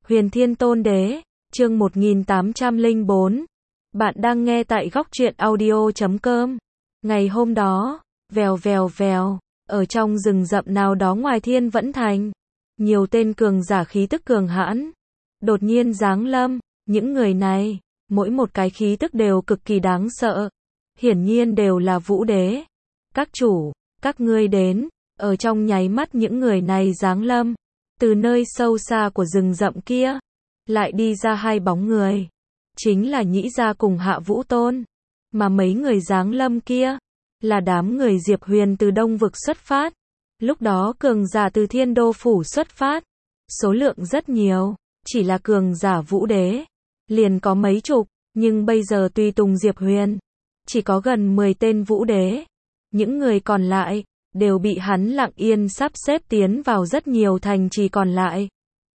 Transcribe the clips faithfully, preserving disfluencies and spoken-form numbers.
Huyền Thiên Tôn Đế, chương một nghìn tám trăm lẻ bốn. Bạn đang nghe tại góc truyện audio chấm com. Ngày hôm đó, vèo vèo vèo, ở trong rừng rậm nào đó ngoài Thiên Vẫn Thành, nhiều tên cường giả khí tức cường hãn đột nhiên giáng lâm. Những người này, mỗi một cái khí tức đều cực kỳ đáng sợ, hiển nhiên đều là vũ đế. Các chủ, các ngươi đến. Ở trong nháy mắt những người này giáng lâm, từ nơi sâu xa của rừng rậm kia, lại đi ra hai bóng người. Chính là Nhĩ Gia cùng Hạ Vũ Tôn. Mà mấy người giáng lâm kia, là đám người Diệp Huyền từ Đông Vực xuất phát. Lúc đó cường giả từ Thiên Đô Phủ xuất phát. Số lượng rất nhiều, chỉ là cường giả vũ đế liền có mấy chục, nhưng bây giờ tùy tùng Diệp Huyền, chỉ có gần mười tên vũ đế. Những người còn lại, đều bị hắn lặng yên sắp xếp tiến vào rất nhiều thành trì còn lại.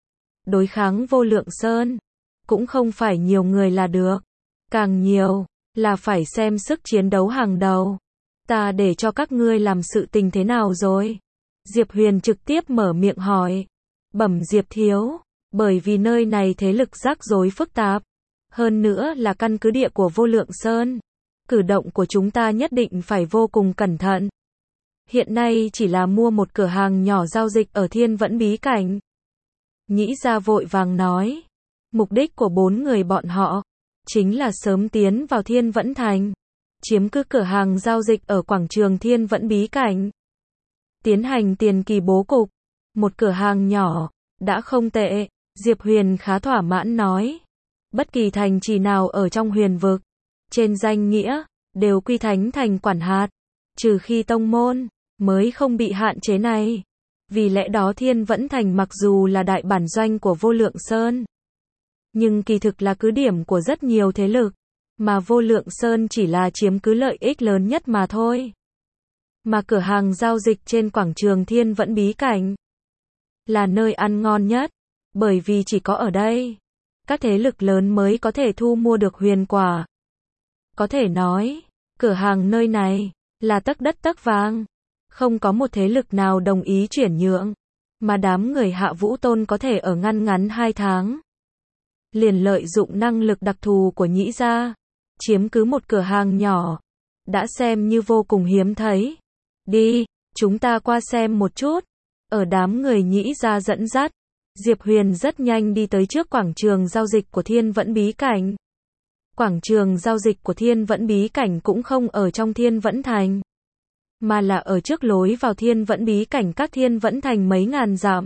Đối kháng Vô Lượng Sơn, cũng không phải nhiều người là được. Càng nhiều, là phải xem sức chiến đấu hàng đầu. Ta để cho các ngươi làm sự tình thế nào rồi? Diệp Huyền trực tiếp mở miệng hỏi. Bẩm Diệp Thiếu, bởi vì nơi này thế lực rắc rối phức tạp. Hơn nữa là căn cứ địa của Vô Lượng Sơn. Cử động của chúng ta nhất định phải vô cùng cẩn thận. Hiện nay chỉ là mua một cửa hàng nhỏ giao dịch ở Thiên Vẫn Bí Cảnh. Nhĩ Gia vội vàng nói. Mục đích của bốn người bọn họ, chính là sớm tiến vào Thiên Vẫn Thành, chiếm cứ cửa hàng giao dịch ở quảng trường Thiên Vẫn Bí Cảnh. Tiến hành tiền kỳ bố cục, một cửa hàng nhỏ, đã không tệ, Diệp Huyền khá thỏa mãn nói. Bất kỳ thành trì nào ở trong huyền vực, trên danh nghĩa, đều quy thánh thành quản hạt, trừ khi tông môn, mới không bị hạn chế này. Vì lẽ đó Thiên Vẫn Thành mặc dù là đại bản doanh của Vô Lượng Sơn, nhưng kỳ thực là cứ điểm của rất nhiều thế lực, mà Vô Lượng Sơn chỉ là chiếm cứ lợi ích lớn nhất mà thôi. Mà cửa hàng giao dịch trên quảng trường Thiên Vẫn Bí Cảnh, là nơi ăn ngon nhất, bởi vì chỉ có ở đây, các thế lực lớn mới có thể thu mua được huyền quả. Có thể nói, cửa hàng nơi này, là tấc đất tấc vàng. Không có một thế lực nào đồng ý chuyển nhượng, mà đám người Hạ Vũ Tôn có thể ở ngăn ngắn hai tháng. Liền lợi dụng năng lực đặc thù của Nhĩ Gia, chiếm cứ một cửa hàng nhỏ, đã xem như vô cùng hiếm thấy. Đi, chúng ta qua xem một chút. Ở đám người Nhĩ Gia dẫn dắt, Diệp Huyền rất nhanh đi tới trước quảng trường giao dịch của Thiên Vẫn Bí Cảnh. Quảng trường giao dịch của Thiên Vẫn Bí Cảnh cũng không ở trong Thiên Vẫn Thành, mà là ở trước lối vào Thiên Vẫn Bí Cảnh các Thiên Vẫn Thành mấy ngàn dặm.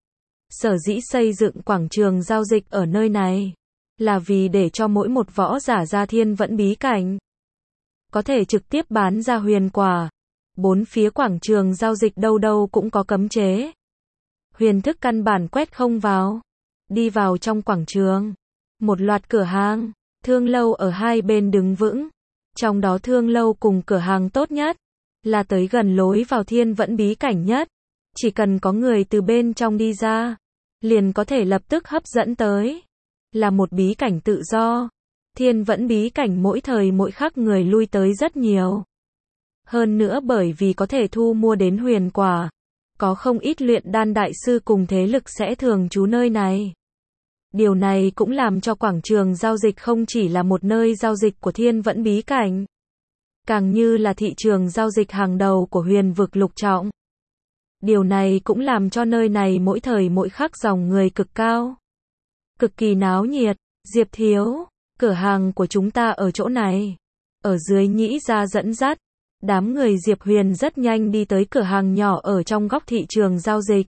Sở dĩ xây dựng quảng trường giao dịch ở nơi này, là vì để cho mỗi một võ giả ra Thiên Vẫn Bí Cảnh, có thể trực tiếp bán ra huyền quả. Bốn phía quảng trường giao dịch đâu đâu cũng có cấm chế. Huyền thức căn bản quét không vào. Đi vào trong quảng trường, một loạt cửa hàng, thương lâu ở hai bên đứng vững. Trong đó thương lâu cùng cửa hàng tốt nhất, là tới gần lối vào Thiên Vẫn Bí Cảnh nhất. Chỉ cần có người từ bên trong đi ra, liền có thể lập tức hấp dẫn tới. Là một bí cảnh tự do. Thiên Vẫn Bí Cảnh mỗi thời mỗi khắc người lui tới rất nhiều. Hơn nữa bởi vì có thể thu mua đến huyền quả, có không ít luyện đan đại sư cùng thế lực sẽ thường trú nơi này. Điều này cũng làm cho quảng trường giao dịch không chỉ là một nơi giao dịch của Thiên Vẫn Bí Cảnh, càng như là thị trường giao dịch hàng đầu của huyền vực lục trọng. Điều này cũng làm cho nơi này mỗi thời mỗi khắc dòng người cực cao, cực kỳ náo nhiệt. Diệp Thiếu, cửa hàng của chúng ta ở chỗ này. Ở dưới Nhĩ Gia dẫn dắt, đám người Diệp Huyền rất nhanh đi tới cửa hàng nhỏ ở trong góc thị trường giao dịch.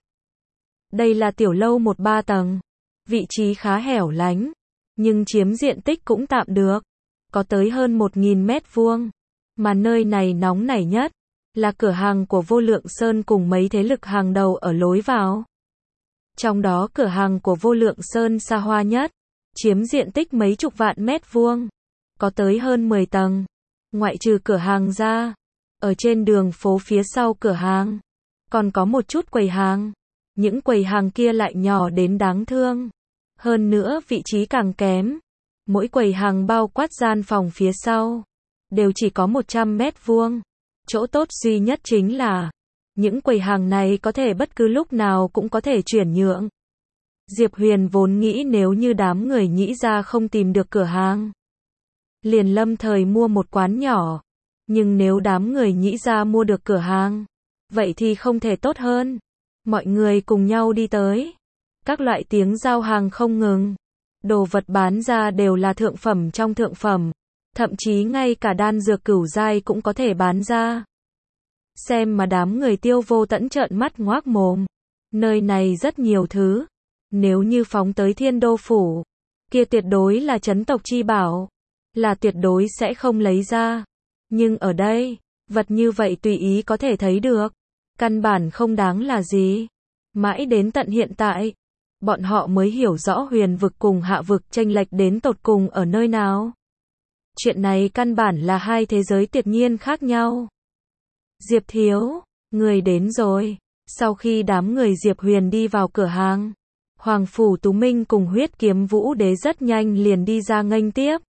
Đây là tiểu lâu một ba tầng, vị trí khá hẻo lánh, nhưng chiếm diện tích cũng tạm được, có tới hơn một nghìn mét vuông. Mà nơi này nóng nảy nhất, là cửa hàng của Vô Lượng Sơn cùng mấy thế lực hàng đầu ở lối vào. Trong đó cửa hàng của Vô Lượng Sơn xa hoa nhất, chiếm diện tích mấy chục vạn mét vuông, có tới hơn mười tầng. Ngoại trừ cửa hàng ra, ở trên đường phố phía sau cửa hàng, còn có một chút quầy hàng. Những quầy hàng kia lại nhỏ đến đáng thương. Hơn nữa vị trí càng kém. Mỗi quầy hàng bao quát gian phòng phía sau, đều chỉ có một trăm mét vuông. Chỗ tốt duy nhất chính là, những quầy hàng này có thể bất cứ lúc nào cũng có thể chuyển nhượng. Diệp Huyền vốn nghĩ nếu như đám người Nhĩ gia không tìm được cửa hàng, liền lâm thời mua một quán nhỏ. Nhưng nếu đám người Nhĩ gia mua được cửa hàng, vậy thì không thể tốt hơn. Mọi người cùng nhau đi tới. Các loại tiếng giao hàng không ngừng. Đồ vật bán ra đều là thượng phẩm trong thượng phẩm. Thậm chí ngay cả đan dược cửu giai cũng có thể bán ra. Xem mà đám người Tiêu Vô Tẫn trợn mắt ngoác mồm. Nơi này rất nhiều thứ. Nếu như phóng tới Thiên Đô Phủ, kia tuyệt đối là trấn tộc chi bảo. Là tuyệt đối sẽ không lấy ra. Nhưng ở đây, vật như vậy tùy ý có thể thấy được. Căn bản không đáng là gì. Mãi đến tận hiện tại, bọn họ mới hiểu rõ huyền vực cùng hạ vực chênh lệch đến tột cùng ở nơi nào. Chuyện này căn bản là hai thế giới tuyệt nhiên khác nhau. Diệp thiếu, người đến rồi. Sau khi đám người Diệp Huyền đi vào cửa hàng, Hoàng Phủ Tú Minh cùng Huyết Kiếm Vũ Đế rất nhanh liền đi ra nghênh tiếp.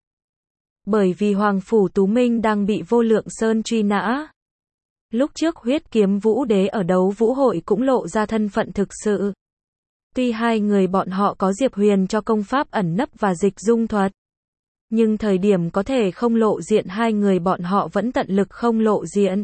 Bởi vì Hoàng Phủ Tú Minh đang bị Vô Lượng Sơn truy nã. Lúc trước Huyết Kiếm Vũ Đế ở đấu vũ hội cũng lộ ra thân phận thực sự. Tuy hai người bọn họ có Diệp Huyền cho công pháp ẩn nấp và dịch dung thuật, nhưng thời điểm có thể không lộ diện hai người bọn họ vẫn tận lực không lộ diện.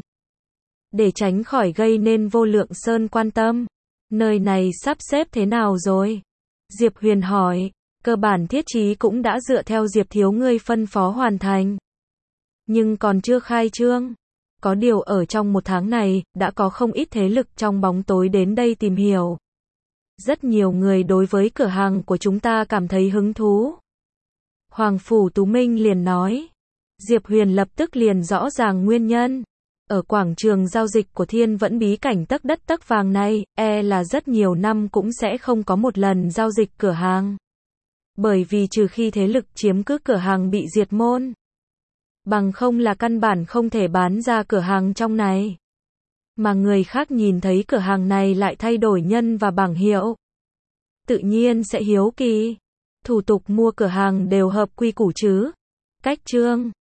Để tránh khỏi gây nên Vô Lượng Sơn quan tâm. Nơi này sắp xếp thế nào rồi? Diệp Huyền hỏi. Cơ bản thiết trí cũng đã dựa theo Diệp thiếu ngươi phân phó hoàn thành. Nhưng còn chưa khai trương. Có điều ở trong một tháng này, đã có không ít thế lực trong bóng tối đến đây tìm hiểu. Rất nhiều người đối với cửa hàng của chúng ta cảm thấy hứng thú. Hoàng Phủ Tú Minh liền nói. Diệp Huyền lập tức liền rõ ràng nguyên nhân. Ở quảng trường giao dịch của Thiên Vẫn bí cảnh tấc đất tấc vàng này, e là rất nhiều năm cũng sẽ không có một lần giao dịch cửa hàng. Bởi vì trừ khi thế lực chiếm cứ cửa hàng bị diệt môn, bằng không là căn bản không thể bán ra cửa hàng trong này. Mà người khác nhìn thấy cửa hàng này lại thay đổi nhân và bảng hiệu, tự nhiên sẽ hiếu kỳ. Thủ tục mua cửa hàng đều hợp quy củ chứ? Cách chương